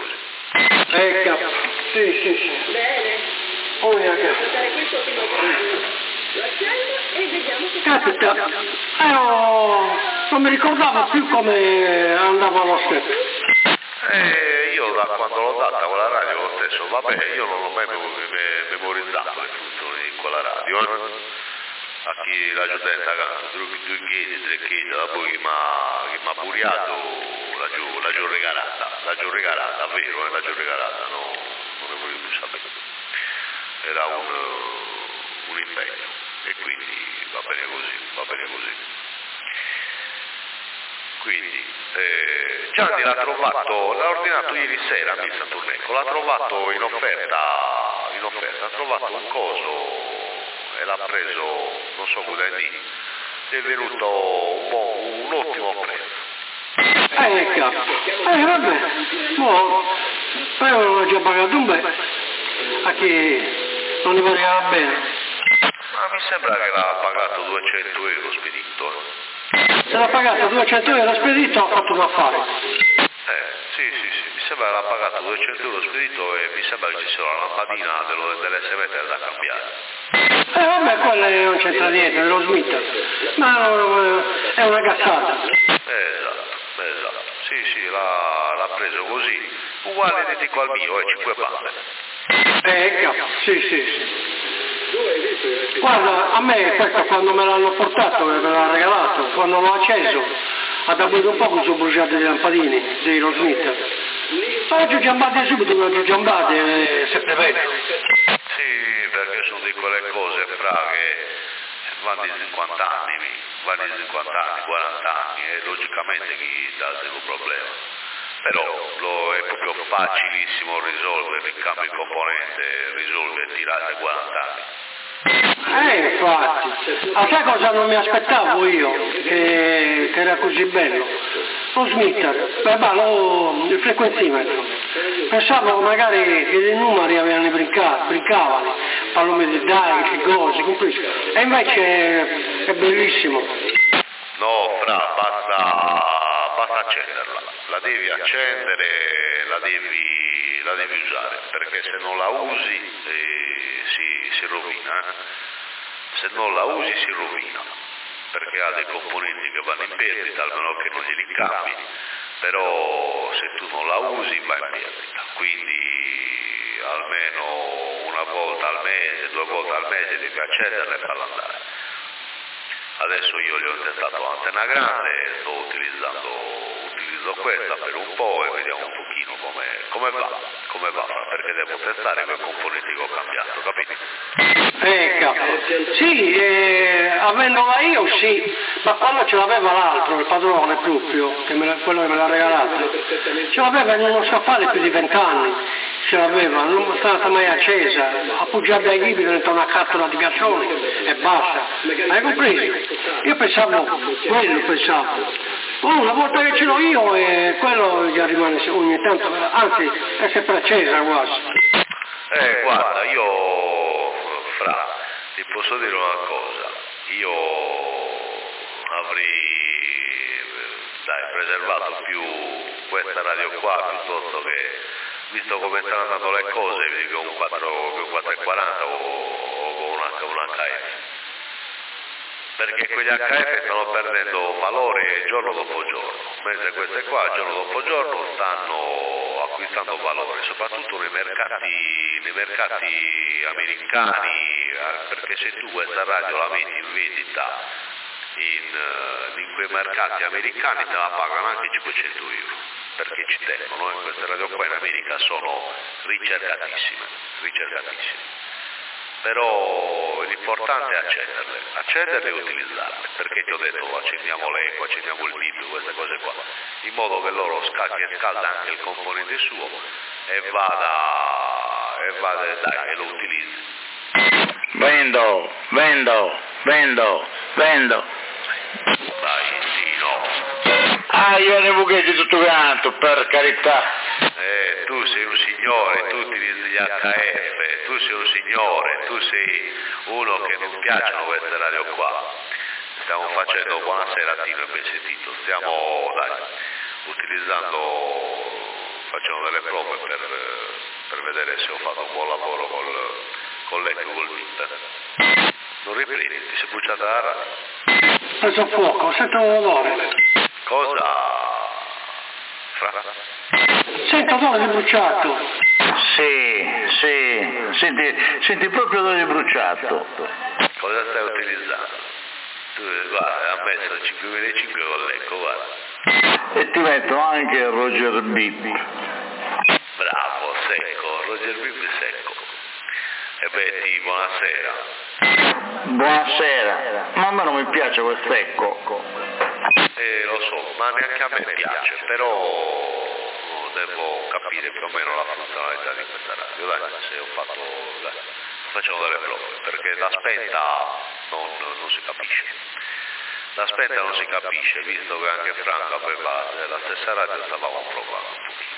Sì. Bene. Portare questo fino a lo accenno e vediamo che Capita, non mi ricordavo più come andava lo step. Io da quando l'ho data quella radio lo stesso, vabbè, io non ho mai memorizzato le funzioni di quella radio. A chi la giudetta due chiedi, tre chiedi, poi che mi ha buriato la giù regalata, vero, la giù regalata, no, non ne voglio più sapere. Era un impegno e quindi va bene così. Quindi Gianni l'ha ordinato ieri sera a San Turnecco, l'ha trovato in offerta, ha trovato un coso e l'ha preso, non so cosa dire, è venuto un ottimo prezzo. Vabbè, poi l'ho già pagato un bel, a chi non ne voleva bene. Ma mi sembra che l'ha pagato 200 euro spedito. Se l'ha pagato 200 euro spedito ha fatto un affare. Sì, mi sembra che l'ha pagato 200 euro spedito e mi sembra che ci sia la lampadina dell'SMT da cambiare. Vabbè, quella non c'entra niente, è lo Smith, ma è una cazzata. Esatto, sì, l'ha preso così, uguale identico al mio, 5 palle. Sì. Guarda, a me questo quando me l'hanno portato, me l'ha regalato, quando l'ho acceso, ha dato un po' che sono bruciate le lampadine di Rose Smith. Ma giugiambate subito, una giugiambate sempre peggio. Sì, perché sono di quelle cose, fra, che vanno di 50 anni, 40 anni, e logicamente chi dà un problema. Però è proprio facilissimo risolvere il cambio di componente, risolvere tirate 40 anni. Infatti, sai cosa non mi aspettavo io, che era così bello? Lo smitter, il frequenzimetro. Pensavo magari che i numeri avevano brincavano, palome di dai, che cose, compreso. E invece è bellissimo. No, fra, basta accenderla. La devi accendere, la devi usare, perché se non la usi si rovina. Se non la usi si rovina, perché ha dei componenti che vanno in perdita, almeno che non glieli cambi, però se tu non la usi va in perdita, quindi almeno una volta al mese, 2 volte al mese devi accenderla e farla andare. Adesso io gli ho intestato Antena Grande, utilizzo questa per un po' e vediamo un pochino come va, perché devo testare quei componenti che ho cambiato, capito? Sì, avendola io sì, ma quando ce l'aveva l'altro, il padrone proprio, quello che me l'ha regalata, ce l'aveva in uno scaffale più di 20 anni, ce l'aveva, non è stata mai accesa, appoggiata dai libri dentro una scatola di gassone e basta, hai compreso? Io pensavo, una volta che ce l'ho io quello già rimane ogni tanto, anzi è sempre accesa quasi. Guarda, io, Fra, ti posso dire una cosa, io avrei preservato più questa radio qua piuttosto che, visto come stanno andando le cose, vedi che un 440 o un HF. Perché quegli HF stanno perdendo valore giorno dopo giorno, mentre queste qua giorno dopo giorno stanno acquistando valore, soprattutto nei mercati americani, perché se tu questa radio la metti in vendita in quei mercati americani te la pagano anche 500 euro, perché ci tengono, queste radio qua in America sono ricercatissime. Però l'importante è accenderle e utilizzarle, perché ti ho detto accendiamo l'eco, accendiamo il bip, queste cose qua, in modo che loro scalda anche il componente suo e lo utilizzi. Vendo. Dai, Tino. Io ne buchetti tutto quanto, per carità. Tu sei un signore, tu utilizzi gli HF, tu sei un signore, tu sei uno che non piacciono queste radio qua. Stiamo facendo, buonasera Tino e ben sentito, stiamo facendo delle prove per vedere se ho fatto un buon lavoro con l'eco e col bip. Non riprendi, ti sei bruciata la radio? Preso fuoco, sento un odore. Cosa? Fra? Sento odore di bruciato. Sì, senti proprio odore di bruciato. Cosa stai utilizzando? Tu, guarda, ha messo 5.5 con l'eco, guarda. E ti metto anche Roger Bip. Bravo, secco, Roger Bip secco. E beh, buonasera. Buonasera, ma a me non mi piace quel secco. Lo so, ma neanche a me piace, però devo capire più o meno la funzionalità di questa radio, se facciamo delle prove, perché da spenta non si capisce. Da spenta non si capisce, visto che anche Franco aveva la stessa radio, stavamo provando un pochino.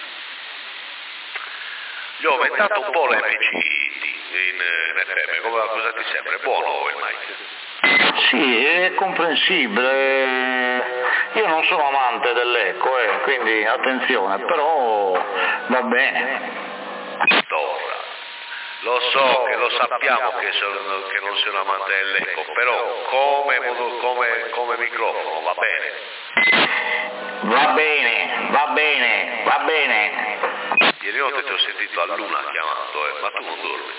Gli ho aumentato un po' l'MC in FM, cosa ti sembra? È buono il mic? Sì, è comprensibile. Io non sono amante dell'eco, quindi attenzione, però va bene. Dora, lo so che lo sappiamo che non sei un amante dell'eco, però come microfono va bene. Va bene. Ieri notte ti ho sentito a luna chiamando, ma tu non dormi.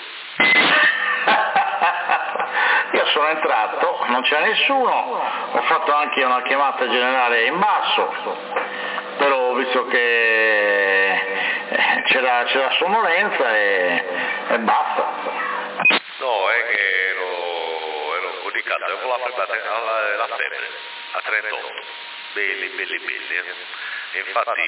Io sono entrato, non c'era nessuno, ho fatto anche una chiamata generale in basso, però ho visto che c'era sonnolenza e basta. No, è che ero codicato, avevo la febbre a 38, belli. E infatti,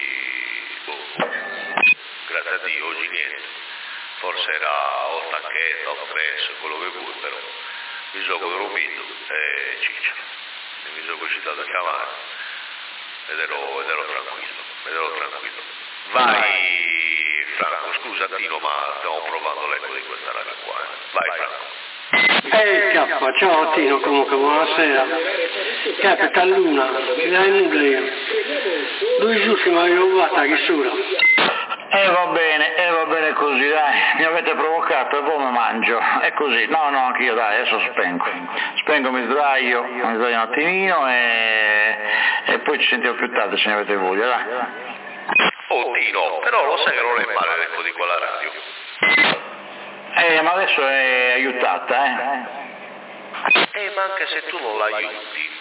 grazie a Dio, oggi niente. Forse era o stanchezza o stress, quello che vuoi, però mi sono dormito e ciccia. Mi sono uscito da chiamare ed ero tranquillo. Vai Franco, scusa Tino, ma stiamo provando l'eco di questa radio qua. Vai Franco. Ciao Tino, comunque buonasera. Capita Luna, dai nulla io. Lui giusto mi aveva rubato la chiusura. Va bene così, dai, mi avete provocato e poi mi mangio, è così, no, anche io dai, adesso spengo, mi sdraio un attimino e poi ci sentiamo più tardi se ne avete voglia, dai. Oh Tino, però lo sai che non è male l'eco di quella radio? Ma adesso è aiutata, ma anche se tu non l'aiuti,